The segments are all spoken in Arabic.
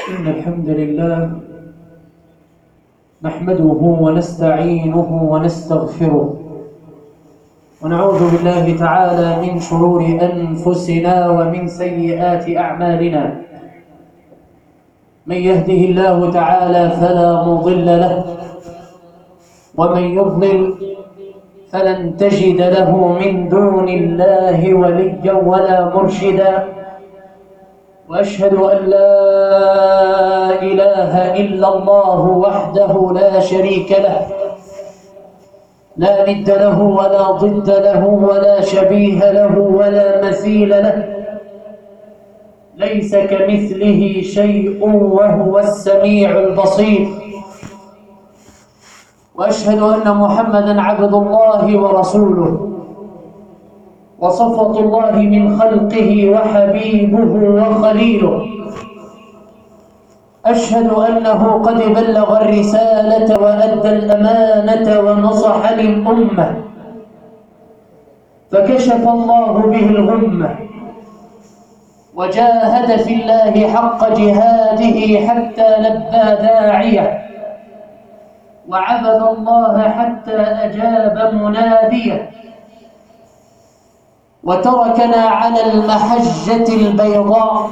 إن الحمد لله نحمده ونستعينه ونستغفره ونعوذ بالله تعالى من شرور أنفسنا ومن سيئات أعمالنا. من يهده الله تعالى فلا مضل له ومن يضلل فلن تجد له من دون الله وليا ولا مرشدا. وأشهد أن لا إله إلا الله وحده لا شريك له، لا ند له ولا ضد له ولا شبيه له ولا مثيل له، ليس كمثله شيء وهو السميع البصير. وأشهد أن محمدًا عبد الله ورسوله وصفوة الله من خلقه وحبيبه وخليله. أشهد أنه قد بلغ الرسالة وأدى الأمانة ونصح للأمة، فكشف الله به الغمة وجاهد في الله حق جهاده حتى لبى داعيه، وعبد الله حتى أجاب مناديه، وتركنا على المحجة البيضاء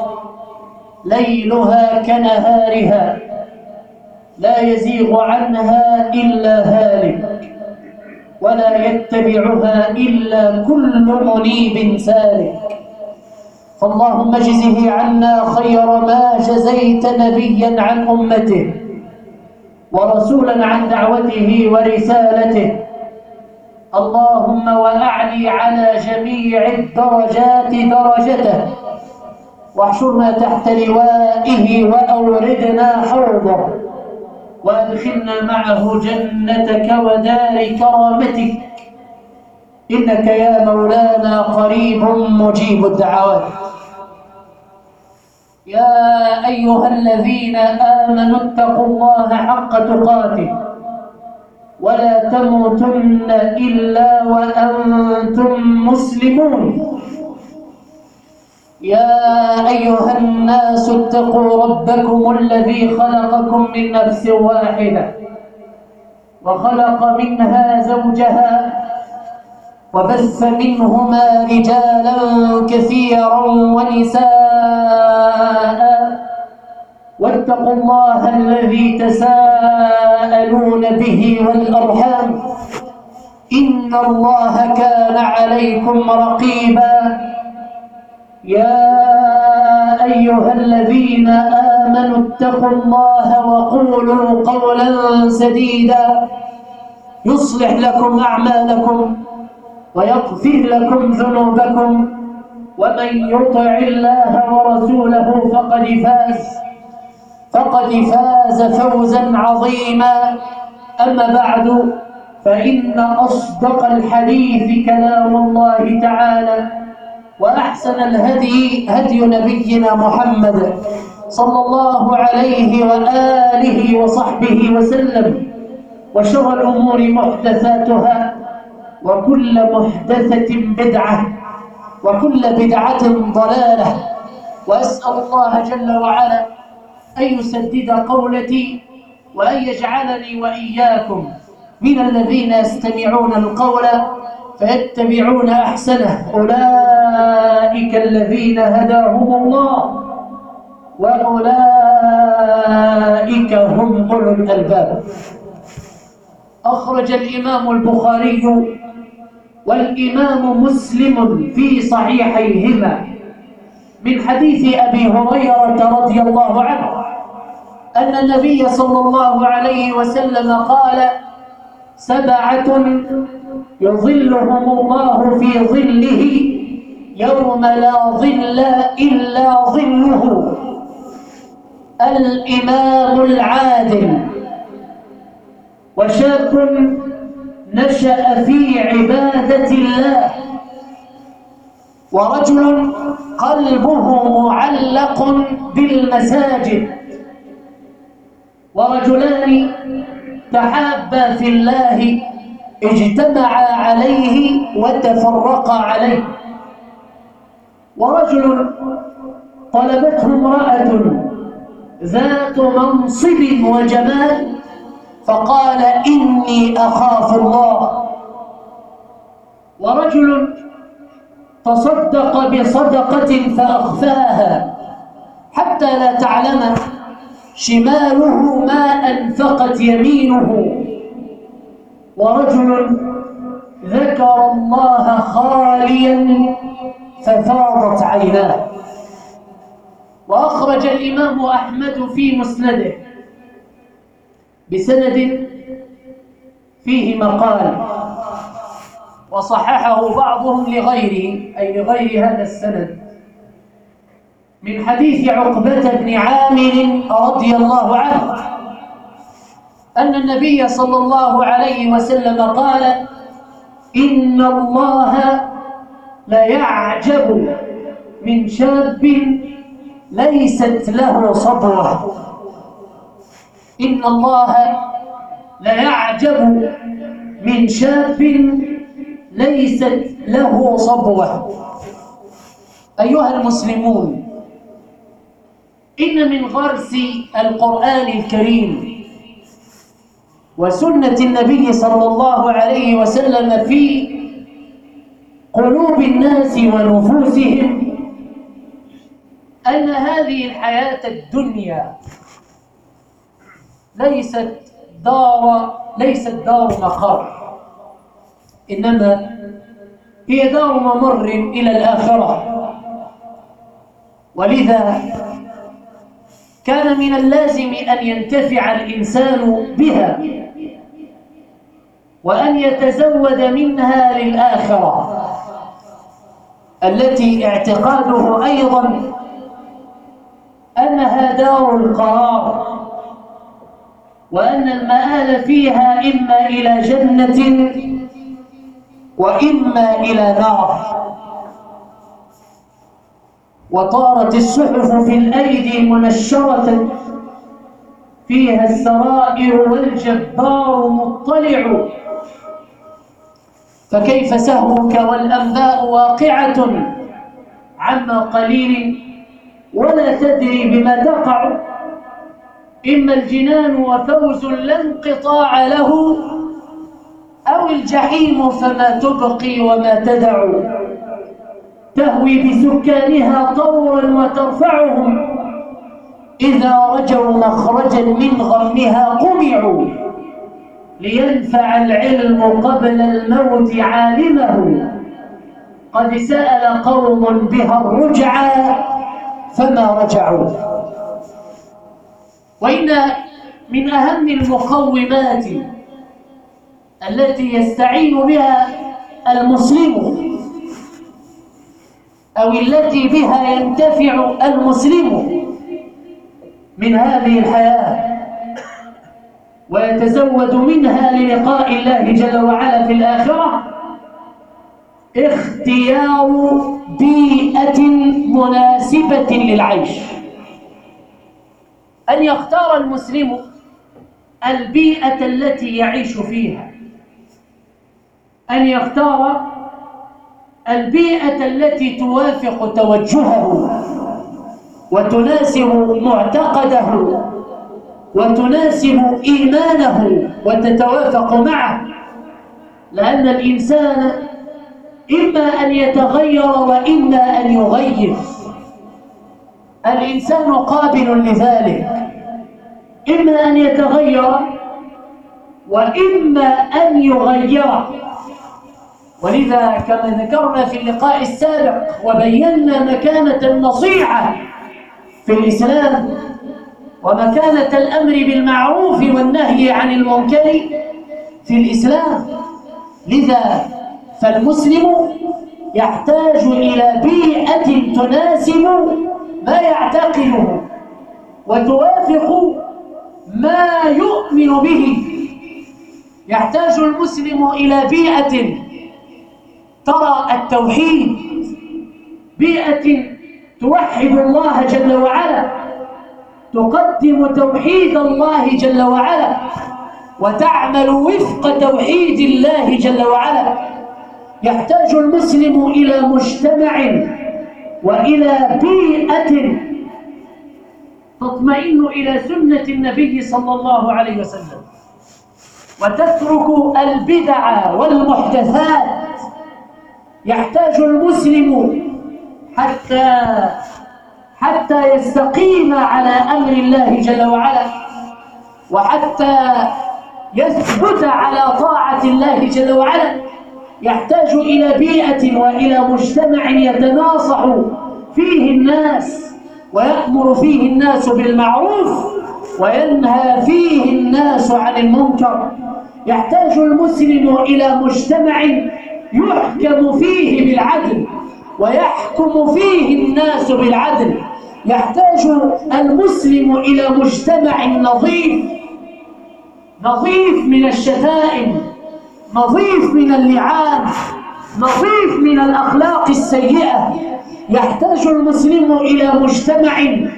ليلها كنهارها لا يزيغ عنها إلا هالك، ولا يتبعها إلا كل منيب سالك. فاللهم اجزه عنا خير ما جزيت نبيا عن أمته ورسولا عن دعوته ورسالته. اللهم وأعلي على جميع الدرجات درجته، واحشرنا تحت لوائه وأوردنا حوضه، وأدخلنا معه جنتك ودار كرامتك، إنك يا مولانا قريب مجيب الدعوات. يا أيها الذين آمنوا اتقوا الله حق تقاته ولا تموتن إلا وأنتم مسلمون. يا أيها الناس اتقوا ربكم الذي خلقكم من نفس واحدة وخلق منها زوجها وبث منهما رجالا كثيرا ونساء، واتقوا الله الذي تساءلون به والأرحام، إن الله كان عليكم رقيبا. يا أيها الذين آمنوا اتقوا الله وقولوا قولا سديدا يصلح لكم أعمالكم ويغفر لكم ذنوبكم، ومن يطع الله ورسوله فقد فاز فوزا عظيما. أما بعد، فإن أصدق الحديث كلام الله تعالى، وأحسن الهدي هدي نبينا محمد صلى الله عليه وآله وصحبه وسلم، وشر الأمور محدثاتها، وكل محدثة بدعة، وكل بدعة ضلالة. وأسأل الله جل وعلا أن يسدد قولتي وأن يجعلني وإياكم من الذين يستمعون القول فيتبعون أحسنه. أولئك الذين هداهم الله وأولئك هم أولو الألباب. أخرج الإمام البخاري والإمام مسلم في صحيحيهما من حديث أبي هريرة رضي الله عنه أن النبي صلى الله عليه وسلم قال: 7 يظلهم الله في ظله يوم لا ظل إلا ظله: الإمام العادل، وشاب نشأ في عبادة الله، ورجل قلبه معلق بالمساجد، ورجلان تحابا في الله اجتمعا عليه وتفرقا عليه، ورجل طلبته امرأة ذات منصب وجمال فقال إني أخاف الله. ورجل تصدق بصدقة فأخفاها حتى لا تعلم شماله ما أنفقت يمينه. ورجل ذكر الله خاليا ففاضت عيناه. وأخرج الإمام أحمد في مسنده بسند فيه مقال، وصححه بعضهم لغيره أي لغير هذا السند، من حديث عقبة بن عامر رضي الله عنه أن النبي صلى الله عليه وسلم قال: إن الله ليعجب من شاب ليست له صبوة. إن الله ليعجب من شاب ليست له صبوة. أيها المسلمون، إن من غرس القرآن الكريم وسنة النبي صلى الله عليه وسلم في قلوب الناس ونفوسهم أن هذه الحياة الدنيا ليست دار مقر، إنما هي دار ممر إلى الآخرة. ولذا كان من اللازم أن ينتفع الإنسان بها وأن يتزود منها للآخرة، التي اعتقاده أيضا أنها دار القرار، وأن المآل فيها إما إلى جنة وإما إلى نار. وطارت الصحف في الأيدي منشرة فيها السرائر والجبار مطلع، فكيف سهوك والأنباء واقعة عما قليل ولا تدري بما تقع. إما الجنان وفوز لا انقطاع له، أو الجحيم فما تبقي وما تدع. تهوي بسكانها طورا وترفعهم، إذا رجوا مخرجا من غمها قمعوا. لينفع العلم قبل الموت عالمه، قد سأل قوم بها الرجعى فما رجعوا. وإن من أهم المقومات التي يستعين بها المسلم أو التي بها ينتفع المسلم من هذه الحياة ويتزود منها للقاء الله جل وعلا في الآخرة، اختيار بيئة مناسبة للعيش. أن يختار المسلم البيئة التي يعيش فيها، أن يختار البيئة التي توافق توجهه وتناسب معتقده وتناسب إيمانه وتتوافق معه، لأن الإنسان إما أن يتغير وإما أن يغير. الإنسان قابل لذلك، إما أن يتغير وإما أن يغير. ولذا كما ذكرنا في اللقاء السابق وبينا مكانة النصيحة في الإسلام ومكانة الأمر بالمعروف والنهي عن المنكر في الإسلام. لذا فالمسلم يحتاج إلى بيئة تناسب ما يعتقده وتوافق ما يؤمن به. يحتاج المسلم إلى بيئة ترى التوحيد، بيئة توحد الله جل وعلا، تقدم توحيد الله جل وعلا وتعمل وفق توحيد الله جل وعلا. يحتاج المسلم إلى مجتمع وإلى بيئة تطمئن إلى سنة النبي صلى الله عليه وسلم، وتترك البدع والمحدثات. يحتاج المسلم حتى يستقيم على أمر الله جل وعلا، وحتى يثبت على طاعة الله جل وعلا، يحتاج إلى بيئة وإلى مجتمع يتناصح فيه الناس، ويأمر فيه الناس بالمعروف، وينهى فيه الناس عن المنكر. يحتاج المسلم إلى مجتمع يحكم فيه بالعدل، ويحكم فيه الناس بالعدل. يحتاج المسلم إلى مجتمع نظيف من الشتائم، نظيف من اللعان، نظيف من الأخلاق السيئة. يحتاج المسلم إلى مجتمع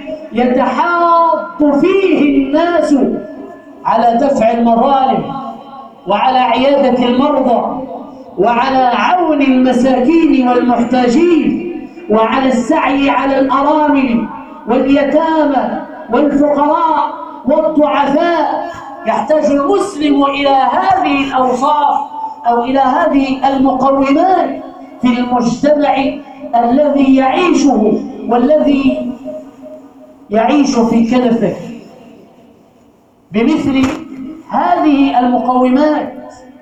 يتحاض فيه الناس على دفع المظالم، وعلى عيادة المرضى، وعلى عون المساكين والمحتاجين، وعلى السعي على الأرامل واليتامى والفقراء والضعفاء. يحتاج المسلم إلى هذه الأوصاف أو إلى هذه المقومات في المجتمع الذي يعيشه والذي يعيش في كنفه. بمثل هذه المقومات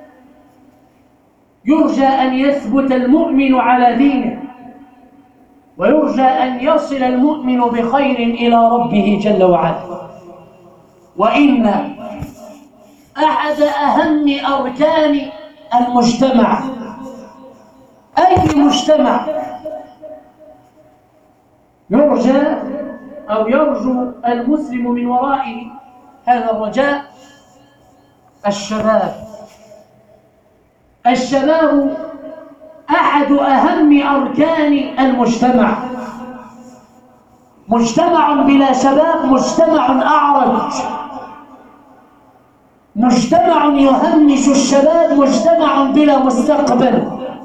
يرجى أن يثبت المؤمن على دينه، ويرجى أن يصل المؤمن بخير إلى ربه جل وعلا. وإن أحد أهم أركان المجتمع، أي مجتمع، يرجى أو يرجو المسلم من ورائه هذا الرجاء: الشباب أحد أهم أركان المجتمع. مجتمع بلا شباب مجتمع أعرج، مجتمع يهمش الشباب مجتمع بلا مستقبل.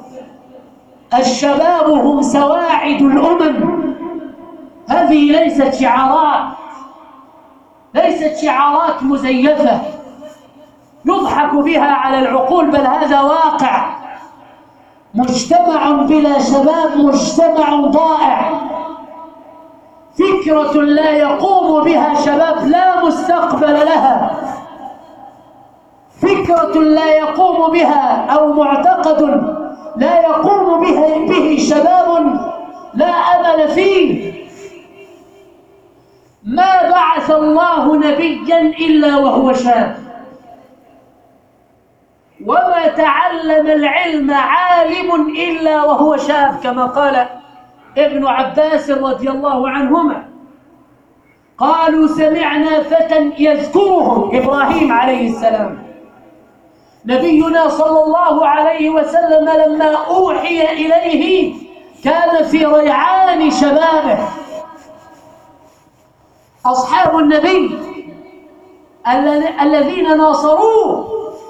الشباب هم سواعد الأمم. هذه ليست شعارات مزيفة يضحك بها على العقول، بل هذا واقع. مجتمع بلا شباب مجتمع ضائع. فكرة لا يقوم بها شباب لا مستقبل لها. فكرة لا يقوم بها أو معتقد لا يقوم به شباب لا أمل فيه. ما بعث الله نبيا إلا وهو شاب، وما تعلم العلم عالم إلا وهو شاب، كما قال ابن عباس رضي الله عنهما. قالوا: سمعنا فتى يذكرهم، إبراهيم عليه السلام. نبينا صلى الله عليه وسلم لما أوحي إليه كان في ريعان شبابه. أصحاب النبي الذين ناصروه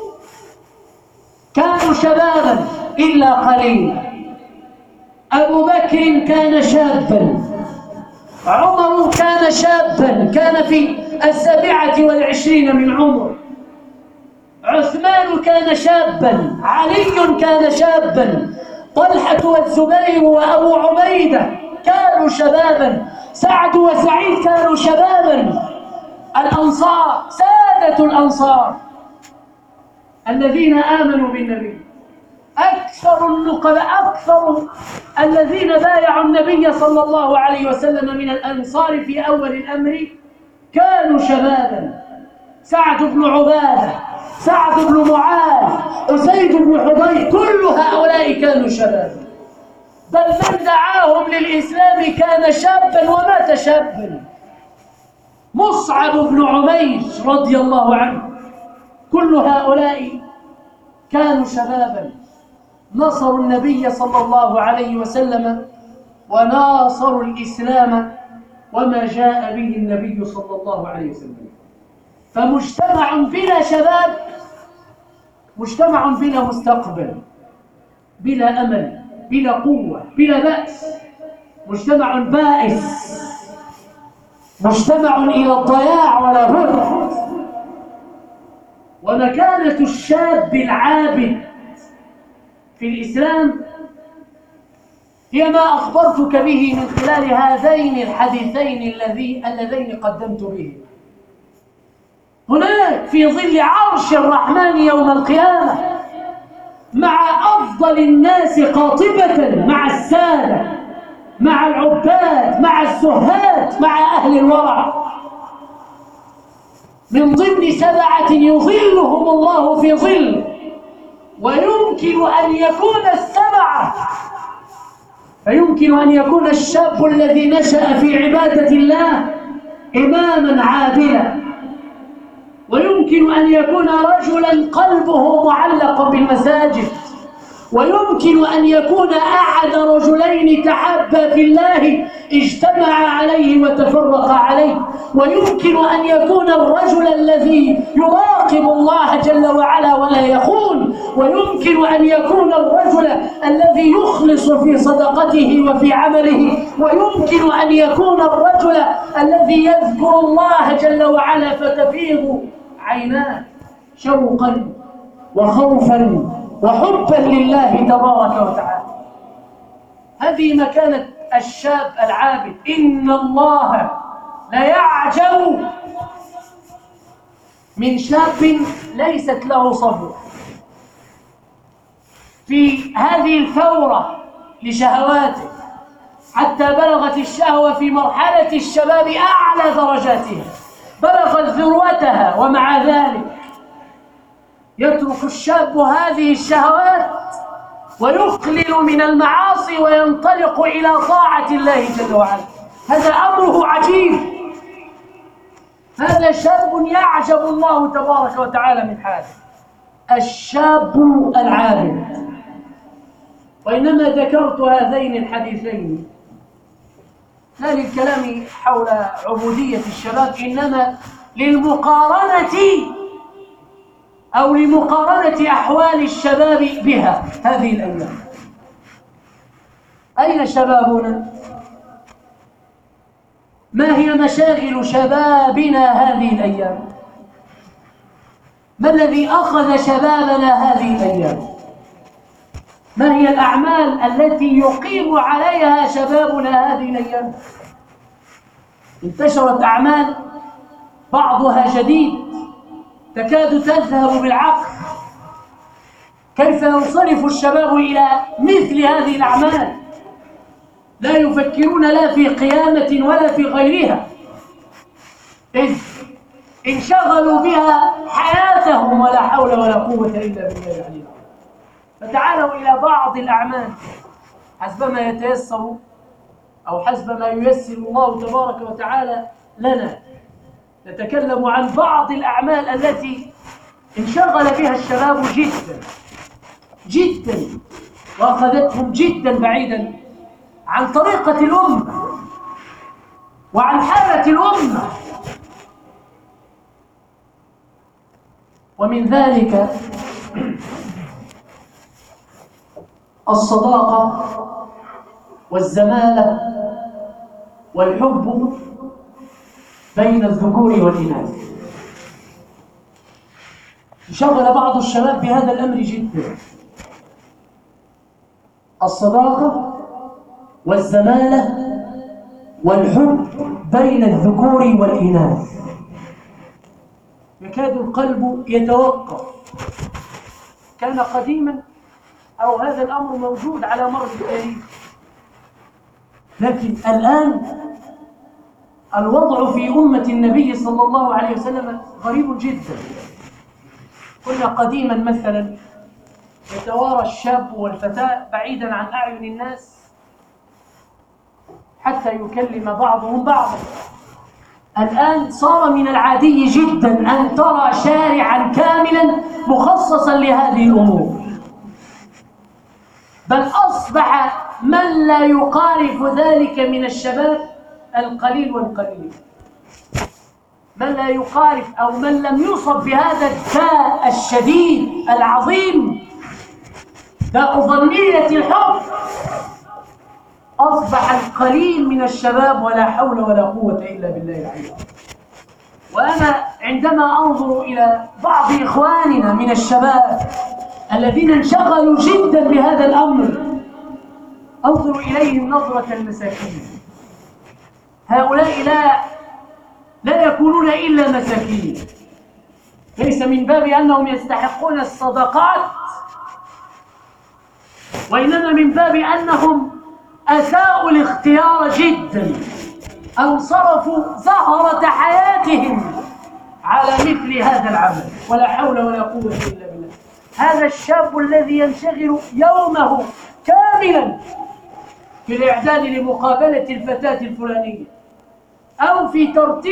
كانوا شبابا إلا قليل. أبو بكر كان شابا، عمر كان شابا، كان في 27 من عمره. عثمان كان شابا، علي كان شابا، طلحة والزبير وأبو عبيدة كانوا شبابا، سعد وسعيد كانوا شبابا. الأنصار، سادة الأنصار الذين آمنوا بالنبي، أكثر الذين بايعوا النبي صلى الله عليه وسلم من الأنصار في أول الأمر كانوا شبابا. سعد بن عبادة، سعد بن معاذ، أسيد بن حضير، كل هؤلاء كانوا شبابا. بل من دعاهم للإسلام كان شابا ومات شابا. مصعب بن عمير رضي الله عنه، كل هؤلاء كانوا شبابا، نصروا النبي صلى الله عليه وسلم وناصروا الإسلام وما جاء به النبي صلى الله عليه وسلم. فمجتمع بلا شباب مجتمع بلا مستقبل، بلا أمل، بلا قوة، بلا بأس، مجتمع بائس. مجتمع إلى الضياع ولا بد. ومكانة الشاب العابد في الإسلام هي ما أخبرتك به من خلال هذين الحديثين اللذين قدمت به. هناك في ظل عرش الرحمن يوم القيامة مع أفضل الناس قاطبة، مع السادة، مع العباد، مع الزهاد، مع أهل الورع، من ضمن 7 يظلهم الله في ظل. ويمكن أن يكون فيمكن أن يكون الشاب الذي نشأ في عبادة الله إماما عادلا، ويمكن أن يكون رجلا قلبه معلق بالمساجد، ويمكن أن يكون أحد رجلين تحابا في الله اجتمع عليه وتفرق عليه، ويمكن أن يكون الرجل الذي يراقب الله جل وعلا ولا يخون، ويمكن أن يكون الرجل الذي يخلص في صدقته وفي عمله، ويمكن أن يكون الرجل الذي يذكر الله جل وعلا فتفيض عيناه شوقا وخوفا وحبا لله تبارك وتعالى. هذه مكانة الشاب العابد. إن الله لا يعجب من شاب ليست له صبر في هذه الثورة لشهواته حتى بلغت الشهوة في مرحلة الشباب أعلى درجاتها، بلغت ذروتها، ومع ذلك يترك الشاب هذه الشهوات ويقلل من المعاصي وينطلق إلى طاعة الله جل وعلا. هذا أمره عجيب. هذا شاب يعجب الله تبارك وتعالى من حاله، الشاب العابد. وإنما ذكرت هذين الحديثين لا للكلام حول عبودية الشباب، إنما للمقارنة أو لمقارنة أحوال الشباب بها هذه الأيام. أين شبابنا؟ ما هي مشاغل شبابنا هذه الأيام؟ ما الذي أخذ شبابنا هذه الأيام؟ ما هي الأعمال التي يقيم عليها شبابنا هذه الأيام؟ انتشرت أعمال بعضها جديد تكاد تذهب بالعقل. كيف ينصرف الشباب إلى مثل هذه الأعمال؟ لا يفكرون لا في قيامة ولا في غيرها، إذ انشغلوا بها حياتهم ولا حول ولا قوة إلا بالله العلي العظيم. فتعالوا إلى بعض الأعمال حسب ما يتيسر أو حسب ما ييسر الله تبارك وتعالى لنا. نتكلم عن بعض الأعمال التي انشغل بها الشباب جدا جدا وأخذتهم جدا بعيدا عن طريقة الأمة وعن حالة الأمة. ومن ذلك الصداقة والزمالة والحب بين الذكور والإناث. انشغل بعض الشباب بهذا الأمر جدا، الصداقة والزمالة والحب بين الذكور والإناث. يكاد القلب يتوقف. كان قديما أو هذا الأمر موجود على مر التاريخ، لكن الآن الوضع في أمة النبي صلى الله عليه وسلم غريب جدا. كنا قديما مثلا يتوارى الشاب والفتاة بعيدا عن أعين الناس حتى يكلم بعضهم بعضا. الآن صار من العادي جدا أن ترى شارعا كاملا مخصصا لهذه الأمور، بل أصبح من لا يقارف ذلك من الشباب القليل والقليل. من لا يقارف أو من لم يصب بهذا الداء الشديد العظيم، داء ظنية الحب، أصبح القليل من الشباب ولا حول ولا قوة إلا بالله العلي. وأنا عندما أنظر إلى بعض إخواننا من الشباب الذين انشغلوا جدا بهذا الأمر أنظر إليهم نظرة المساكين. هؤلاء لا يكونون إلا مساكين، ليس من باب أنهم يستحقون الصدقات، وإنما من باب أنهم أساءوا الاختيار جدا أو صرفوا زهرة حياتهم على مثل هذا العمل، ولا حول ولا قوة إلا بالله. هذا الشاب الذي ينشغل يومه كاملا في الإعداد لمقابلة الفتاة الفلانية أو في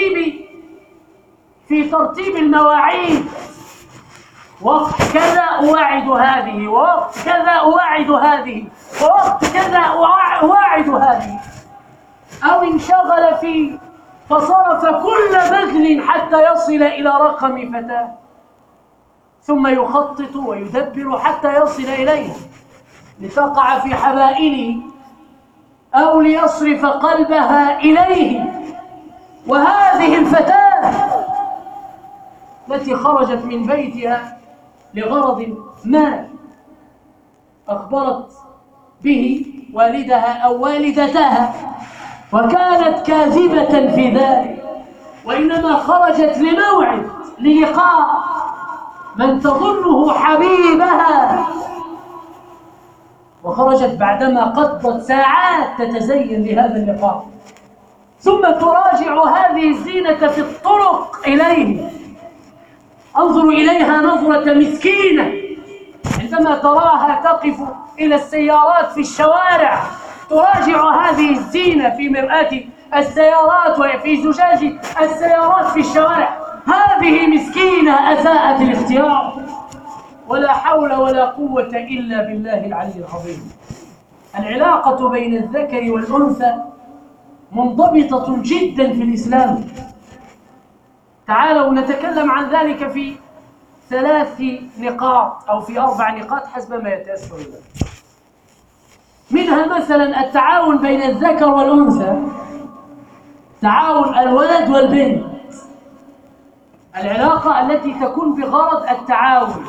ترتيب المواعيد، وقت كذا أواعد هذه، ووقت كذا أواعد هذه، ووقت كذا أواعد هذه، أو انشغل فصرف كل بذل حتى يصل إلى رقم فتاة، ثم يخطط ويدبر حتى يصل إليه لتقع في حبائله أو ليصرف قلبها إليه. وهذه الفتاة التي خرجت من بيتها لغرض ما أخبرت به والدها أو والدتها وكانت كاذبة في ذلك، وإنما خرجت لموعد للقاء من تظنه حبيبها، وخرجت بعدما قضت ساعات تتزين لهذا اللقاء، ثم تراجع هذه الزينة في الطرق إليه. انظر إليها نظرة مسكينة عندما تراها تقف إلى السيارات في الشوارع، تراجع هذه الزينة في مرآة السيارات وفي زجاج السيارات في الشوارع. هذه مسكينة أساءت الاختيار، ولا حول ولا قوة إلا بالله العلي العظيم. العلاقة بين الذكر والأنثى منضبطة جدا في الإسلام. تعالوا نتكلم عن ذلك في 3 نقاط أو في 4 نقاط حسب ما يتيسر لنا. منها مثلا التعاون بين الذكر والأنثى، تعاون الولد والبنت، العلاقة التي تكون بغرض التعاون.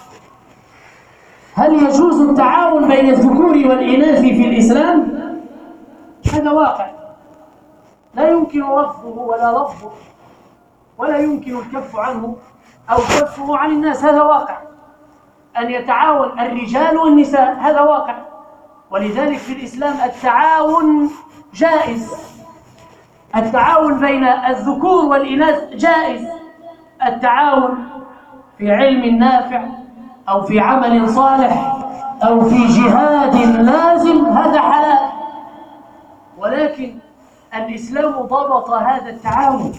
هل يجوز التعاون بين الذكور والإناث في الإسلام؟ هذا واقع لا يمكن رفضه ولا لفظه، ولا يمكن الكف عنه أو كفه عن الناس. هذا واقع، أن يتعاون الرجال والنساء، هذا واقع. ولذلك في الإسلام التعاون جائز، التعاون بين الذكور والإناث جائز، التعاون في علم نافع أو في عمل صالح أو في جهاد لازم، هذا حلال. ولكن الإسلام ضبط هذا التعاون.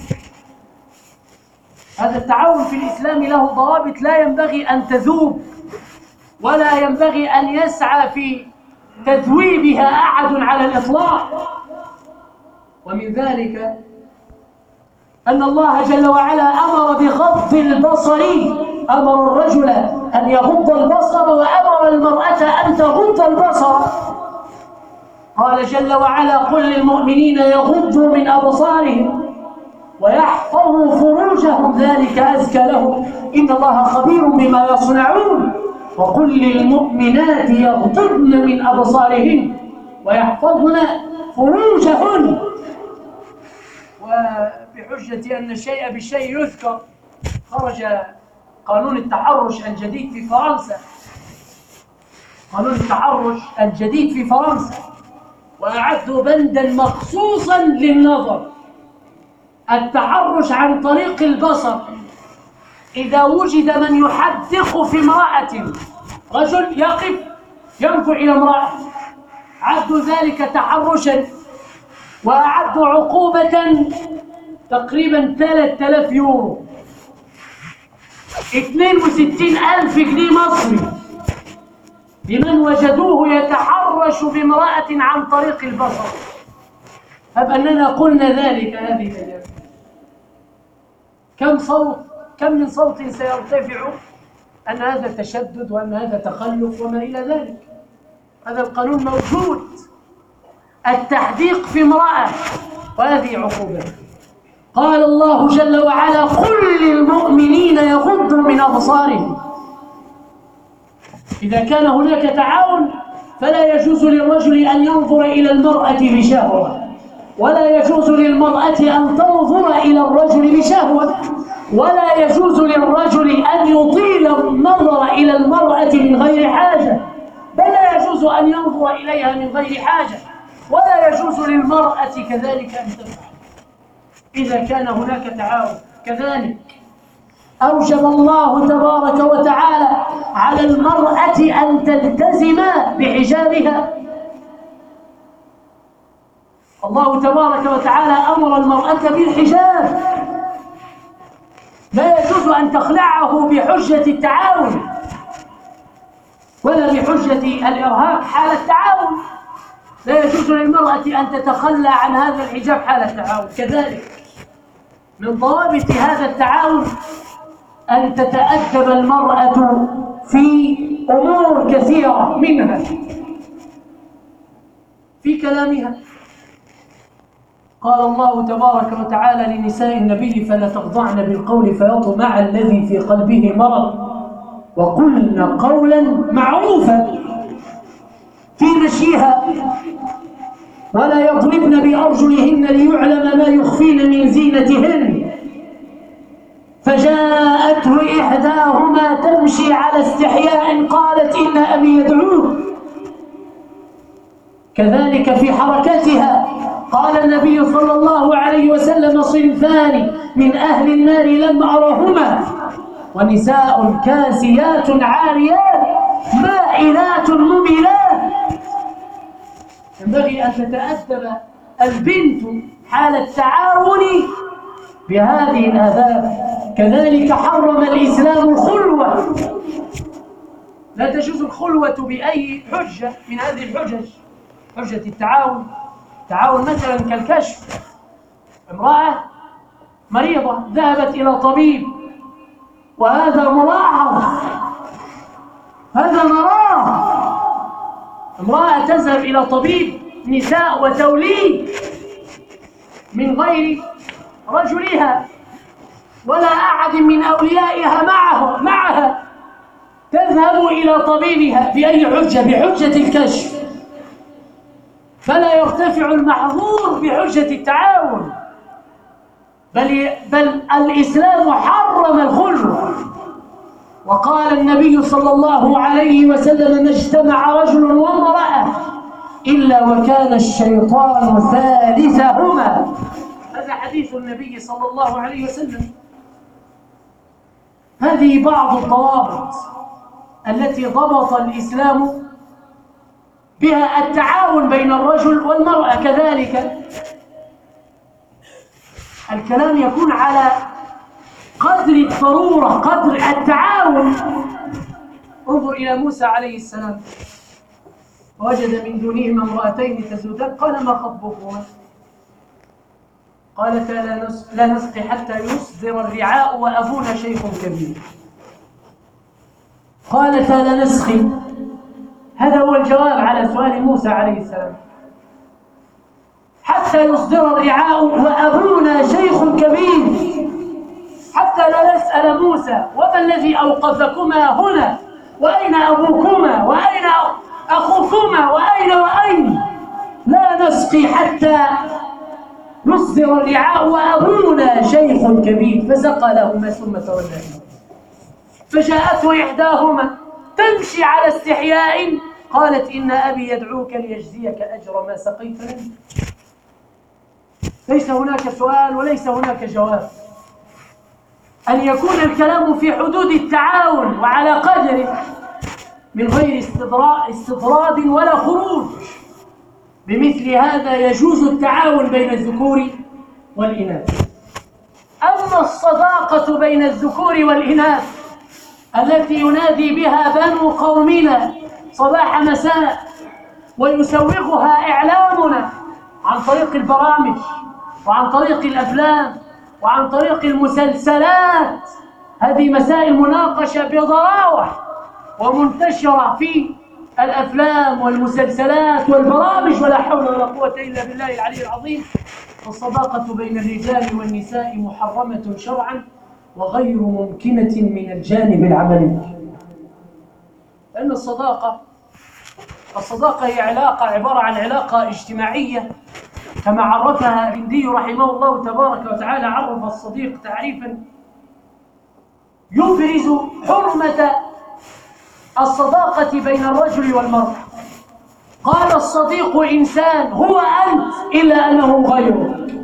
هذا التعاون في الإسلام له ضوابط لا ينبغي أن تذوب، ولا ينبغي أن يسعى في تذويبها أحد على الإطلاق. ومن ذلك أن الله جل وعلا أمر بغض البصر، أمر الرجل أن يغض البصر وأمر المرأة أن تغض البصر. قال جل وعلا: قل للمؤمنين يغضوا من أبصارهم ويحفظوا فروجهم ذلك أزكى لهم إن الله خبير بما يصنعون. وقل للمؤمنات يغضضن من أبصارهن ويحفظن فروجهن. وبحجة أن الشيء بالشيء يذكر، خرج قانون التحرش الجديد في فرنسا، قانون التحرش الجديد في فرنسا، وأعدوا بندا مخصوصا للنظر: التحرش عن طريق البصر. إذا وجد من يحدق في امرأة، رجل يقف ينظر إلى امرأة، عدوا ذلك تحرشا، وأعدوا عقوبة تقريبا 3000 يورو، 62,000 جنيه مصري، لمن وجدوه يتحرش بامرأة عن طريق البصر. هب أننا قلنا ذلك هذه الأيام، كم من صوت سيرتفع أن هذا تشدد وأن هذا تخلف وما إلى ذلك. هذا القانون موجود، التحديق في امرأة، وهذه عقوبة. قال الله جل وعلا: قل للمؤمنين يغضوا من أبصارهم. إذا كان هناك تعاون فلا يجوز للرجل أن ينظر إلى المرأة بشهوة، ولا يجوز للمرأة أن تنظر إلى الرجل بشهوة، ولا يجوز للرجل أن يطيل النظر إلى المرأة من غير حاجة، بل لا يجوز أن ينظر إليها من غير حاجة، ولا يجوز للمرأة كذلك أن تفعل إذا كان هناك تعاون. كذلك أوجب الله تبارك وتعالى على المرأة أن تلتزم بحجابها. الله تبارك وتعالى أمر المرأة بالحجاب، لا يجوز أن تخلعه بحجة التعاون ولا بحجة الإرهاق حال التعاون. لا يجوز للمرأة أن تتخلى عن هذا الحجاب حال التعاون. كذلك من ضوابط هذا التعاون أن تتأدب المرأة في أمور كثيرة، منها في كلامها. قال الله تبارك وتعالى لنساء النبي: فلا تخضعن بالقول فيطمع الذي في قلبه مرض وقلن قولا معروفا في مشيها ولا يضربن بأرجلهن ليعلم ما يخفين من زينتهن. فجاءته إحداهما تمشي على استحياء قالت: إن أبي يدعوه. كذلك في حركتها قال النبي صلى الله عليه وسلم: صنفان من أهل النار لم أرهما: ونساء كاسيات عاريات مائلات مميلات. ينبغي أن تتأدب البنت حال التعاون بهذه الآداب. كذلك حرم الإسلام الخلوة، لا تجوز الخلوة بأي حجة من هذه الحجج، حجة التعاون. تعاون مثلا كالكشف، امرأة مريضة ذهبت إلى طبيب، وهذا ملاحظ، هذا نراه. امرأة تذهب إلى طبيب نساء وتوليد من غير رجلها ولا أحد من أوليائها معها، تذهب إلى طبيبها بأي حجة؟ بحجة الكشف. فلا يرتفع المحظور بحجة التعاون، بل الإسلام حرم الخلوة. وقال النبي صلى الله عليه وسلم: ما اجتمع رجل وامرأة إلا وكان الشيطان ثالثهما. هذا حديث النبي صلى الله عليه وسلم. هذه بعض الضوابط التي ضبط الإسلام بها التعاون بين الرجل والمرأة. كذلك الكلام يكون على قدر الضرورة، قدر التعاون. انظر إلى موسى عليه السلام، وجد من دونهما امرأتين تذودان قال: ما خطبكما؟ قالتا: لا نسقي حتى يصدر الرعاء وأبونا شيخ كبير. قالتا: لا نسقي. هذا هو الجواب على سؤال موسى عليه السلام: حتى يصدر الرعاء وأبونا شيخ كبير. حتى لا نسأل موسى: وما الذي أوقفكما هنا؟ وأين أبوكما؟ وأين أخوكما؟ وأين؟ لا نسقي حتى يصدر الرعاء وأبونا شيخ كبير. فسقى لهما ثم تولى. فجاءته إحداهما تمشي على استحياء قالت: إن أبي يدعوك ليجزيك أجر ما سقيت لنا. ليس هناك سؤال وليس هناك جواب. أن يكون الكلام في حدود التعاون وعلى قدره من غير استطراد ولا خروج. بمثل هذا يجوز التعاون بين الذكور والإناث. أما الصداقة بين الذكور والإناث التي ينادي بها بنو قومنا صباح مساء ويسوغها إعلامنا عن طريق البرامج وعن طريق الأفلام وعن طريق المسلسلات، هذه مسائل مناقشة بضراوة ومنتشرة في الأفلام والمسلسلات والبرامج، ولا حول ولا قوة إلا بالله العلي العظيم. والصداقة بين الرجال والنساء محرمة شرعا وغير ممكنة من الجانب العملي، لأن الصداقة هي علاقة عبارة عن علاقة اجتماعية كما عرفها الهندي رحمه الله تبارك وتعالى. عرف الصديق تعريفا يبرز حرمة الصداقة بين الرجل والمرأة. قال: الصديق إنسان هو أنت إلا أنه غيرك.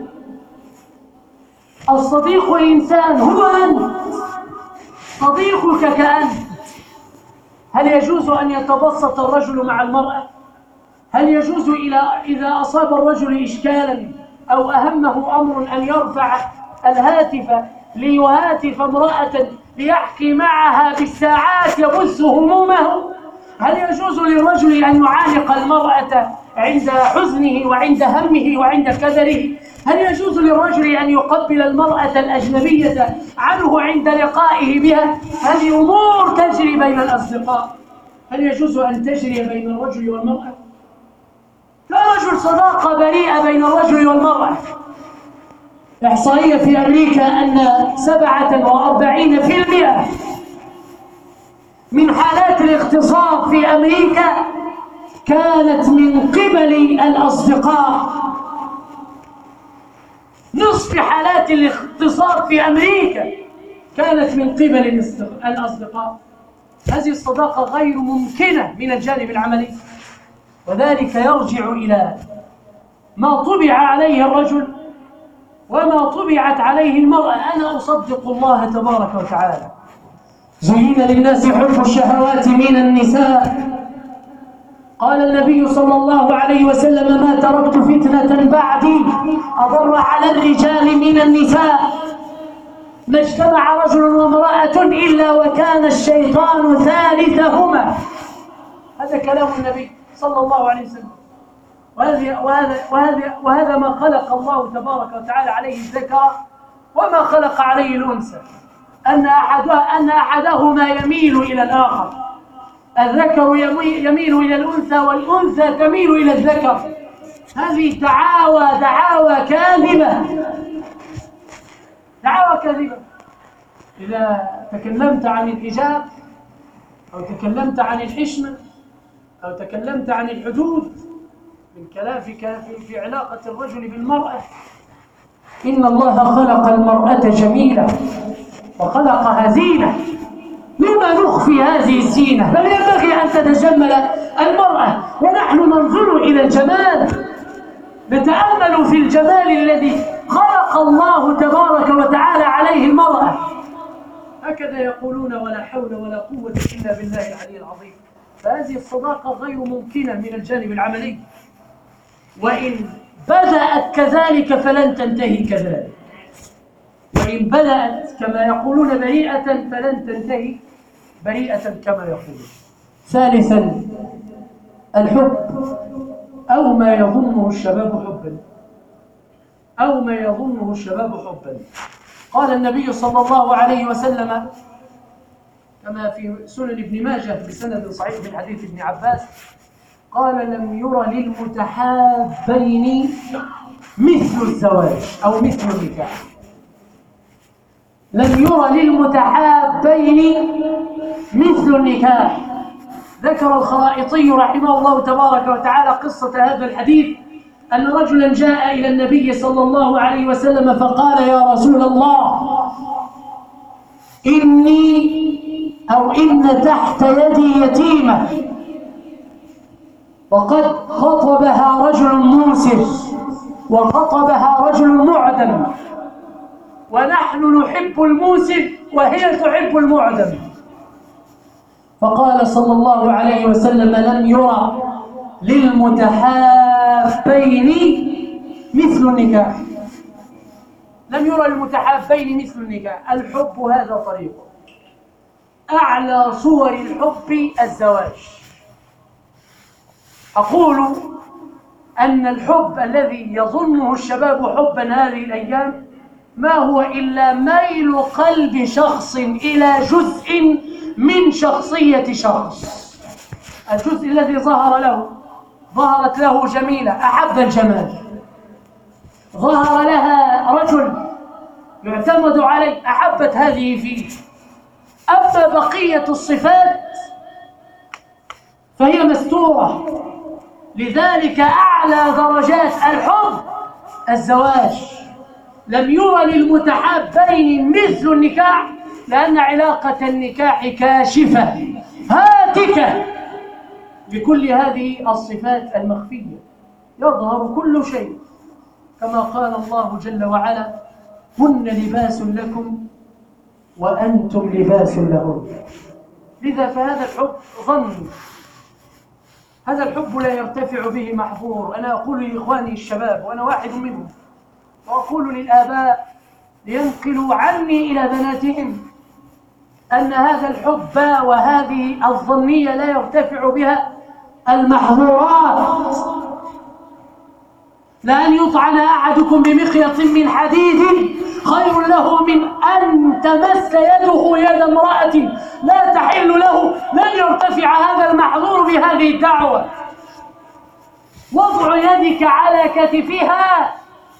الصديق إنسان هو أنت، صديقك كأنت. هل يجوز أن يتبسط الرجل مع المرأة؟ هل يجوز إذا أصاب الرجل إشكالا أو أهمه أمر أن يرفع الهاتف ليهاتف امرأة ليحكي معها بالساعات يبث همومه؟ هل يجوز للرجل أن يعانق المرأة عند حزنه وعند همه وعند كدره؟ هل يجوز للرجل أن يقبل المرأة الأجنبية عنه عند لقائه بها؟ هذه أمور تجري بين الأصدقاء. هل يجوز أن تجري بين الرجل والمرأة؟ لا رجل صداقة بريئة بين الرجل والمرأة. إحصائية في أمريكا أن 47% من حالات الاغتصاب في أمريكا كانت من قبل الأصدقاء. نصف حالات الاغتصاب في أمريكا كانت من قبل الأصدقاء. هذه الصداقة غير ممكنة من الجانب العملي، وذلك يرجع إلى ما طبع عليه الرجل وما طبعت عليه المرأة. أنا أصدق الله تبارك وتعالى: زين للناس حب الشهوات من النساء. قال النبي صلى الله عليه وسلم: ما تركت فتنة بعدي أضر على الرجال من النساء. ما اجتمع رجل وامرأة إلا وكان الشيطان ثالثهما. هذا كلام النبي صلى الله عليه وسلم. وهذا ما خلق الله تبارك وتعالى عليه الذكر وما خلق عليه الأنثى، أن أحدهما يميل إلى الآخر. الذكر يميل إلى الأنثى والأنثى تميل إلى الذكر. هذه دعاوى كاذبة، دعاوى كاذبة. إذا تكلمت عن الحجاب أو تكلمت عن الحشمة أو تكلمت عن الحدود من كلامك في علاقة الرجل بالمرأة، إن الله خلق المرأة جميلة وخلقها زينة. لما نخفي هذه الزينة؟ بل ينبغي أن تتجمل المرأة، ونحن ننظر إلى الجمال، نتأمل في الجمال الذي خلق الله تبارك وتعالى عليه المرأة. هكذا يقولون: ولا حول ولا قوة إلا بالله العلي العظيم. فهذه الصداقة غير ممكنة من الجانب العملي، وإن بدأت كذلك فلن تنتهي كذلك، وإن بدأت كما يقولون بريئة فلن تنتهي بريئة كما يقولون. ثالثا، الحب أو ما يظنه الشباب حبا. قال النبي صلى الله عليه وسلم كما في سنن ابن ماجه بسند صحيح من حديث ابن عباس قال: لم ير للمتحابين مثل الزواج أو مثل النكاح. لم ير للمتحابين مثل النكاح. ذكر الخرائطي رحمه الله تبارك وتعالى قصة هذا الحديث، أن رجلا جاء إلى النبي صلى الله عليه وسلم فقال: يا رسول الله، إن تحت يدي يتيمة، وقد خطبها رجل موسر وخطبها رجل معدم، ونحن نحب الموسر وهي تحب المعدم. فقال صلى الله عليه وسلم: لم يرى للمتحابين مثل النكاح. لم يرى للمتحابين مثل النكاح. الحب هذا طريقه. أعلى صور الحب الزواج. أقول أن الحب الذي يظنه الشباب حبا هذه الأيام ما هو إلا ميل قلب شخص إلى جزء من شخصية شخص. الجزء الذي ظهرت له جميلة أحب الجمال، ظهر لها رجل يعتمد عليه أحبت هذه فيه. أما بقية الصفات فهي مستورة. لذلك أعلى درجات الحب الزواج. لم يرى للمتحابين مثل النكاح، لأن علاقة النكاح كاشفة هاتكة لكل هذه الصفات المخفية، يظهر كل شيء كما قال الله جل وعلا: هن لباس لكم وأنتم لباس لهن. لذا فهذا الحب ظني، هذا الحب لا يرتفع به محظور. أنا أقول لإخواني الشباب وأنا واحد منهم، وأقول للآباء لينقلوا عني إلى بناتهم أن هذا الحب وهذه الظنية لا يرتفع بها المحظورات. لأن يطعن أحدكم بمخيط من حديد خير له من أن تمس يده يد امرأة لا تحل له. لن يرتفع هذا المحظور بهذه الدعوة. وضع يدك على كتفها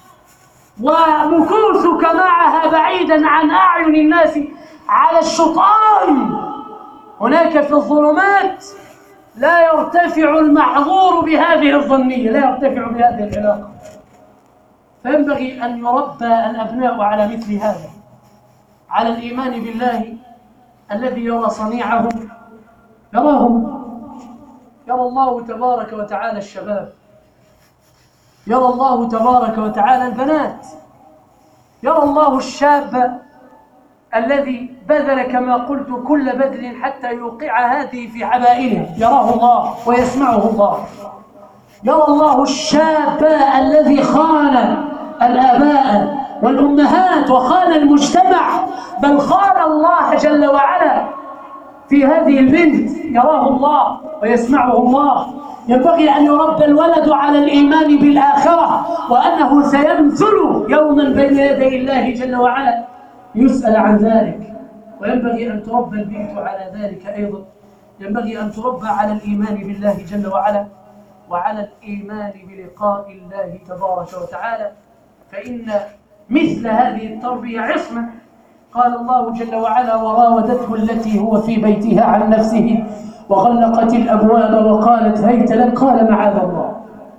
ومكوثك معها بعيدا عن أعين الناس على الشطآن هناك في الظلمات، لا يرتفع المحظور بهذه الظنية، لا يرتفع بهذه العلاقة. فينبغي أن يربى الأبناء على مثل هذا، على الإيمان بالله الذي يرى صنيعهم يراهم. يرى الله تبارك وتعالى الشباب، يرى الله تبارك وتعالى البنات، يرى الله الشاب الذي بذل كما قلت كل بذل حتى يوقع هذه في حبائله، يراه الله ويسمعه الله. يرى الله الشاب الذي خان الآباء والأمهات وخان المجتمع، بل خان الله جل وعلا في هذه البنت، يراه الله ويسمعه الله. ينبغي أن يربى الولد على الإيمان بالآخرة، وأنه سيمثل يوما بين يدي الله جل وعلا يسأل عن ذلك. وينبغي أن تربى البنت على ذلك أيضا. ينبغي أن تربى على الإيمان بالله جل وعلا وعلى الإيمان بلقاء الله تبارك وتعالى، فإن مثل هذه التربية عصمة. قال الله جل وعلا: وراودته التي هو في بيتها عن نفسه وغلقت الأبواب وقالت هيت لك قال معاذ الله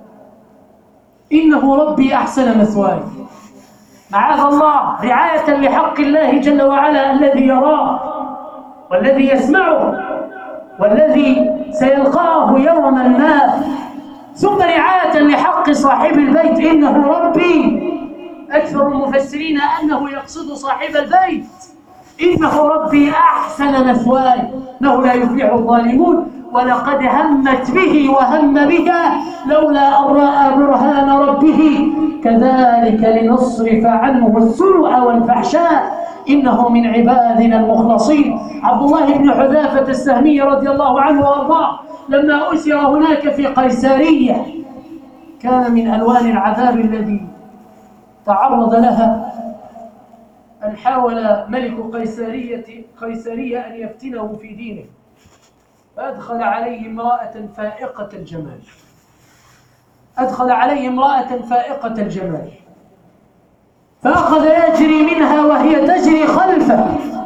إنه ربي أحسن مثواي. معاذ الله، رعاية لحق الله جل وعلا الذي يراه والذي يسمعه والذي سيلقاه يوما ما، ثم رعاية لحق صاحب البيت إنه ربي. أكثر المفسرين أنه يقصد صاحب البيت، إنه ربي أحسن مثواي، إنه لا يفلح الظالمون. ولقد همت به وهم بها لولا أن رأى برهان ربه كذلك لنصرف عنه السوء والفحشاء إنه من عبادنا المخلصين. عبد الله بن حذافة السهمي رضي الله عنه وارضاه لما أسر هناك في قيسارية كان من ألوان العذاب الذي تعرض لها أن حاول ملك قيسارية أن يفتنه في دينه، فأدخل عليه امرأة فائقة الجمال، أدخل عليه امرأة فائقة الجمال، فأخذ يجري منها وهي تجري خلفه،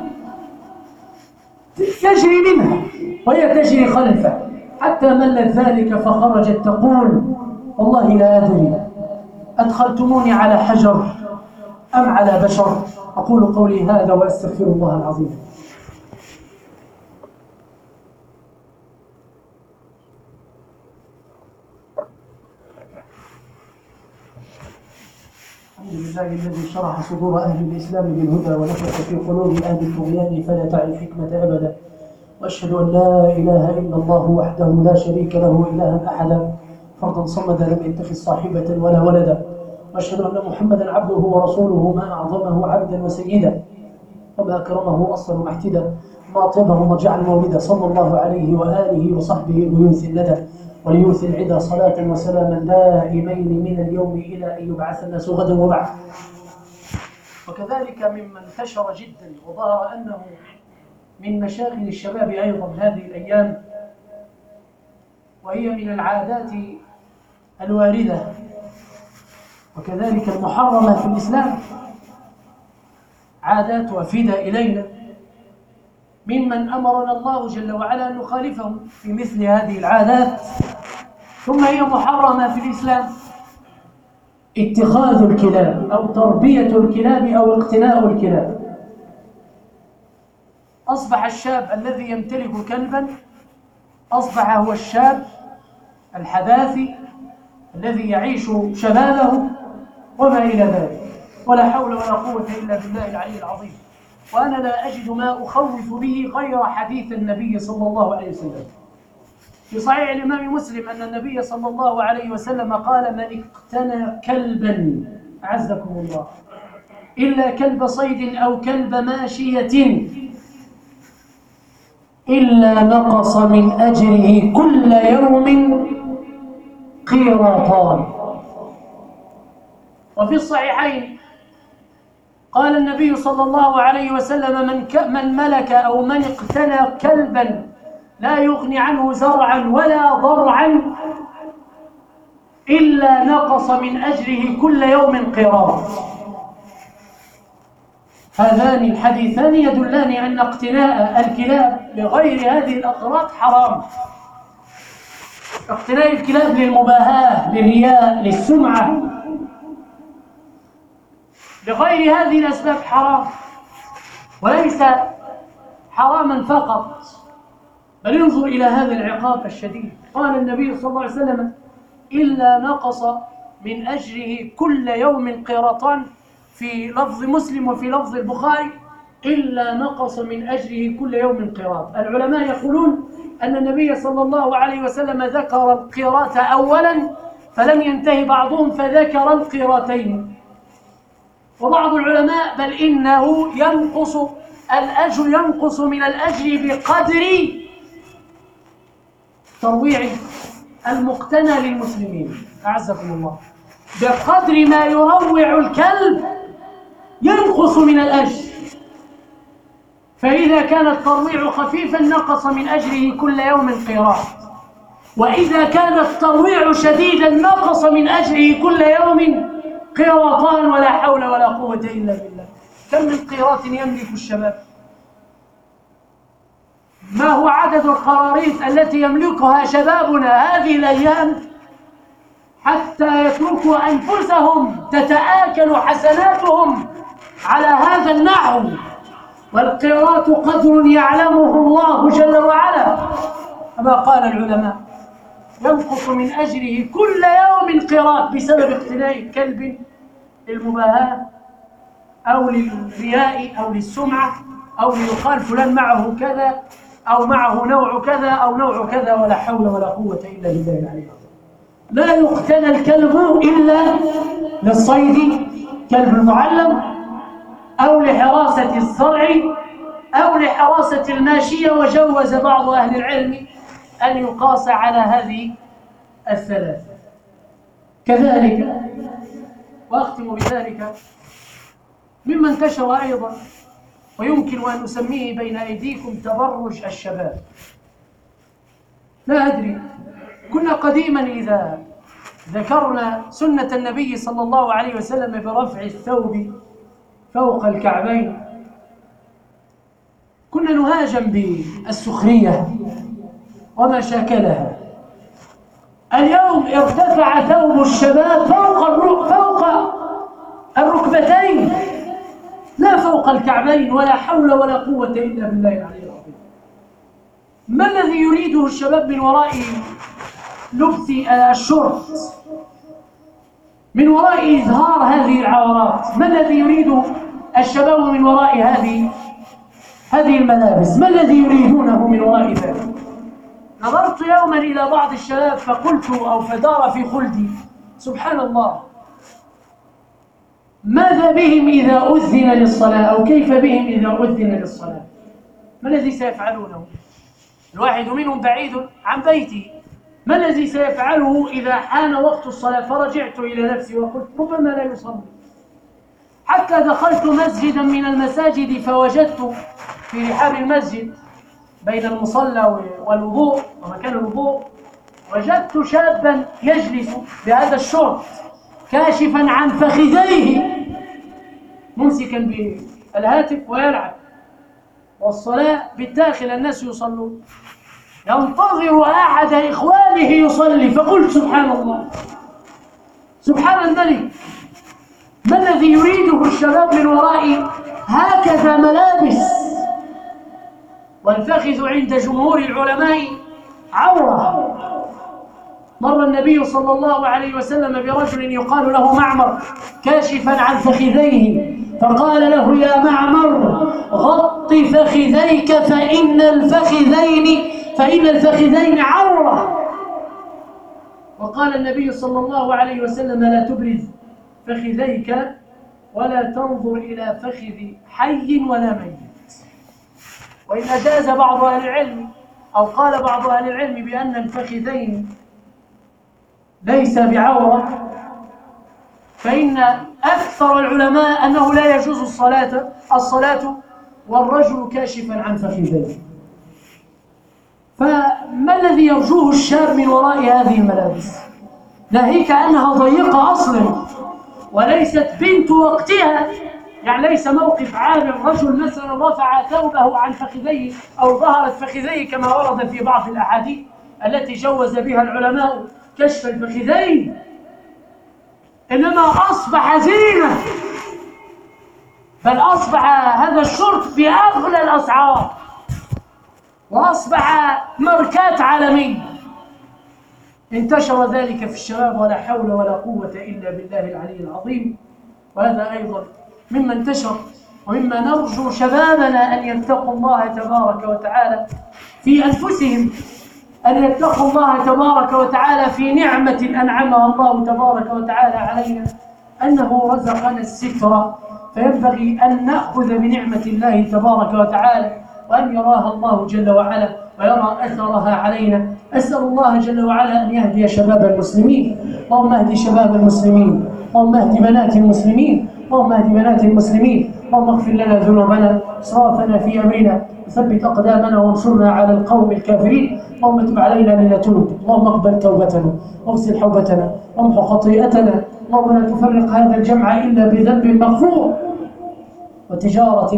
يجري منها وهي تجري خلفه، حتى ملت ذلك فخرجت تقول والله لا أدري أدخلتموني على حجر أم على بشر. أقول قولي هذا وأستغفر الله العظيم. الحمد لله الذي شرح صدور أهل الإسلام بالهدى ونفخ في قلوب أهل الطغيان فلا تعي الحكمة أبدا. وأشهد أن لا إله إلا الله وحده لا شريك له إلها أحدا فردا صمدا لم يتخذ صاحبة ولا ولدا. وأشهد أن محمدا عبده ورسوله ما أعظمه عبدا وسيدا وما أكرمه أصلا ومحتدا وما أطيبه مرجعا مولدا، صلى الله عليه وآله وصحبه ليوث الندى وليوث العدا صلاة وسلاما دائمين من اليوم إلى أن يبعث الناس غدا وبعد. وكذلك مما انتشر جدا وظهر أنه من مشاغل الشباب أيضا هذه الأيام وهي من العادات الواردة وكذلك المحرمة في الإسلام، عادات وافدة إلينا ممن أمرنا الله جل وعلا أن نخالفهم في مثل هذه العادات، ثم هي محرمة في الإسلام. اتخاذ الكلاب أو تربية الكلاب أو اقتناء الكلاب. أصبح الشاب الذي يمتلك كلبا أصبح هو الشاب الحداثي الذي يعيش شبابه وما إلى ذلك، ولا حول ولا قوة إلا بالله العلي العظيم. وأنا لا أجد ما أخوف به غير حديث النبي صلى الله عليه وسلم في صحيح الإمام مسلم أن النبي صلى الله عليه وسلم قال: من اقتنى كلبا أعزكم الله إلا كلب صيد أو كلب ماشية إلا نقص من أجره كل يوم قيراطان. وفي الصحيحين قال النبي صلى الله عليه وسلم: من ملك أو من اقتنى كلبا لا يغني عنه زرعا ولا ضرعا إلا نقص من أجره كل يوم قيراط. هذان الحديثان يدلان أن اقتناء الكلاب بغير هذه الأغراض حرام. اقتناء الكلاب للمباهاة، للرياء، للسمعة، بغير هذه الأسباب حرام، وليس حراما فقط، بل انظر إلى هذا العقاب الشديد. قال النبي صلى الله عليه وسلم: إلا نقص من أجره كل يوم قيراطان، في لفظ مسلم وفي لفظ البخاري: إلا نقص من أجره كل يوم قيراط. العلماء يقولون أن النبي صلى الله عليه وسلم ذكر القيراط أولا فلم ينتهي بعضهم فذكر القيراطين، وبعض العلماء بل إنه ينقص الأجر، ينقص من الأجر بقدر ترويع المقتنى للمسلمين أعزكم الله، بقدر ما يروع الكلب ينقص من الأجر. فإذا كان الترويع خفيفا نقص من أجره كل يوم قيراط، وإذا كان الترويع شديدا نقص من أجره كل يوم قيراطان، ولا حول ولا قوة إلا بالله. كم من قيراط يملك الشباب؟ ما هو عدد القراريط التي يملكها شبابنا هذه الأيام حتى يتركوا أنفسهم تتآكل حسناتهم على هذا النحو؟ والقيراط قدر يعلمه الله جل وعلا، كما قال العلماء: ينقص من أجره كل يوم قيراط بسبب اقتناء كلب للمباهاة أو للرياء أو للسمعة أو ليقال فلان معه كذا أو معه نوع كذا أو نوع كذا، ولا حول ولا قوة إلا بالله العلي العظيم. لا يقتنى الكلب إلا للصيد كلب المعلم أو لحراسة الزرع أو لحراسة الماشية، وجوز بعض أهل العلم أن يقاس على هذه الثلاثة. كذلك وأختم بذلك مما انتشر أيضا ويمكن أن نسميه بين أيديكم تبرج الشباب. لا أدري، كنا قديما إذا ذكرنا سنة النبي صلى الله عليه وسلم برفع الثوب فوق الكعبين كنا نهاجم بالسخرية وما شاكلها. اليوم ارتفع ثوب الشباب فوق الركبتين لا فوق الكعبين، ولا حول ولا قوة إلا بالله العلي العظيم. ما الذي يريده الشباب من وراء لبس الشورت، من وراء إظهار هذه العورات؟ ما الذي يريد الشباب من وراء هذه الملابس؟ ما الذي يريدونه من وراء ذلك؟ نظرت يوما إلى بعض الشباب فقلت أو فدار في خلدي: سبحان الله، ماذا بهم إذا أذن للصلاة؟ أو كيف بهم إذا أذن للصلاة؟ ما الذي سيفعلونه؟ الواحد منهم بعيد عن بيتي، ما الذي سيفعله إذا حان وقت الصلاة؟ فرجعت إلى نفسي وقلت: ربما لا يصلي. حتى دخلت مسجدا من المساجد فوجدت في رحاب المسجد بين المصلى والوضوء ومكان الوضوء وجدت شابا يجلس بهذا الشرط كاشفا عن فخذيه ممسكا بالهاتف ويلعب، والصلاة بالداخل الناس يصلون، ينتظر أحد إخوانه يصلي. فقلت سبحان الله، سبحان الملك، ما الذي يريده الشباب من ورائي هكذا ملابس؟ والفخذ عند جمهور العلماء عورة. مر النبي صلى الله عليه وسلم برجل يقال له معمر كاشفا عن فخذيه، فقال له يا معمر غط فخذيك فإن الفخذين عورة. وقال النبي صلى الله عليه وسلم لا تبرز فخذيك ولا تنظر إلى فخذ حي ولا ميت. وإن أجاز بعض أهل العلم أو قال بعض أهل العلم بأن الفخذين ليس بعورة، فإن أكثر العلماء أنه لا يجوز الصلاة والرجل كاشفا عن فخذيه. فما الذي يرجوه الشاب من وراء هذه الملابس؟ ناهيك أنها ضيقة أصلا وليست بنت وقتها، يعني ليس موقف عابر، رجل مثلا رفع ثوبه عن فخذيه أو ظهرت فخذيه كما ورد في بعض الأحاديث التي جوز بها العلماء كشف الفخذين، إنما أصبح زينة، بل أصبح هذا الشرط بأغلى الأسعار، وأصبح ماركات عالمية. انتشر ذلك في الشباب ولا حول ولا قوة إلا بالله العلي العظيم. وهذا أيضا مما انتشر ومما نرجو شبابنا أن يتقوا الله تبارك وتعالى في أنفسهم، أن يتقوا الله تبارك وتعالى في نعمة أنعمها الله تبارك وتعالى علينا، أنه رزقنا الستر، فينبغي أن نأخذ بنعمة الله تبارك وتعالى وأن يراها الله جل وعلا ويرى أثرها علينا. أسأل الله جل وعلا أن يهدي شباب المسلمين، اللهم اهد شباب المسلمين، اللهم اهد بنات المسلمين، اللهم اهد بنات المسلمين، اللهم اغفر لنا ذنوبنا إسرافنا في أمرنا وثبت أقدامنا وانصرنا على القوم الكافرين. اللهم تب علينا لنتوب، اللهم اقبل توبتنا واغسل حوبتنا وامحو خطيئتنا. اللهم لا تفرق هذا الجمع إلا بذنب مغفور وتجارة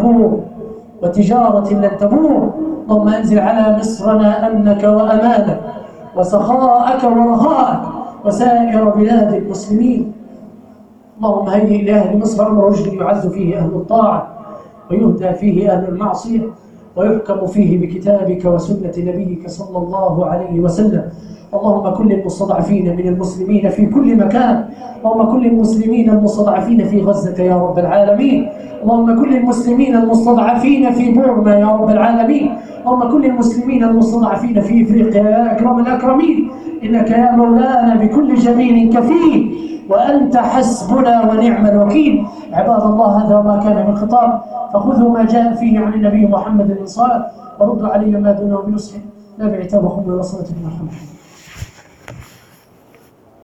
لن تبور. اللهم أنزل على مصرنا أمنك وأمانك وسخاءك ورخاءك وسائر بلاد المسلمين. اللهم هيئ لأهل مصر أمر رشد يعز فيه أهل الطاعة ويهدى فيه أهل المعصية ويحكم فيه بكتابك وسنة نبيك صلى الله عليه وسلم. اللهم كن للمستضعفين من المسلمين في كل مكان، اللهم كن للمسلمين المستضعفين في غزة يا رب العالمين، اللهم كن للمسلمين المستضعفين في بورما يا رب العالمين، اللهم كن للمسلمين المستضعفين في إفريقيا يا أكرم الأكرمين، إنك يا مولانا بكل جميل كفيل وأنت حسبنا ونعم الوكيل. عباد الله، هذا وما كان من خطاب، فخذوا ما جاء فيه عن النبي محمد الإنصار وردوا علي ما دونه بنصح لا بعتاب وخمر وصلة الله.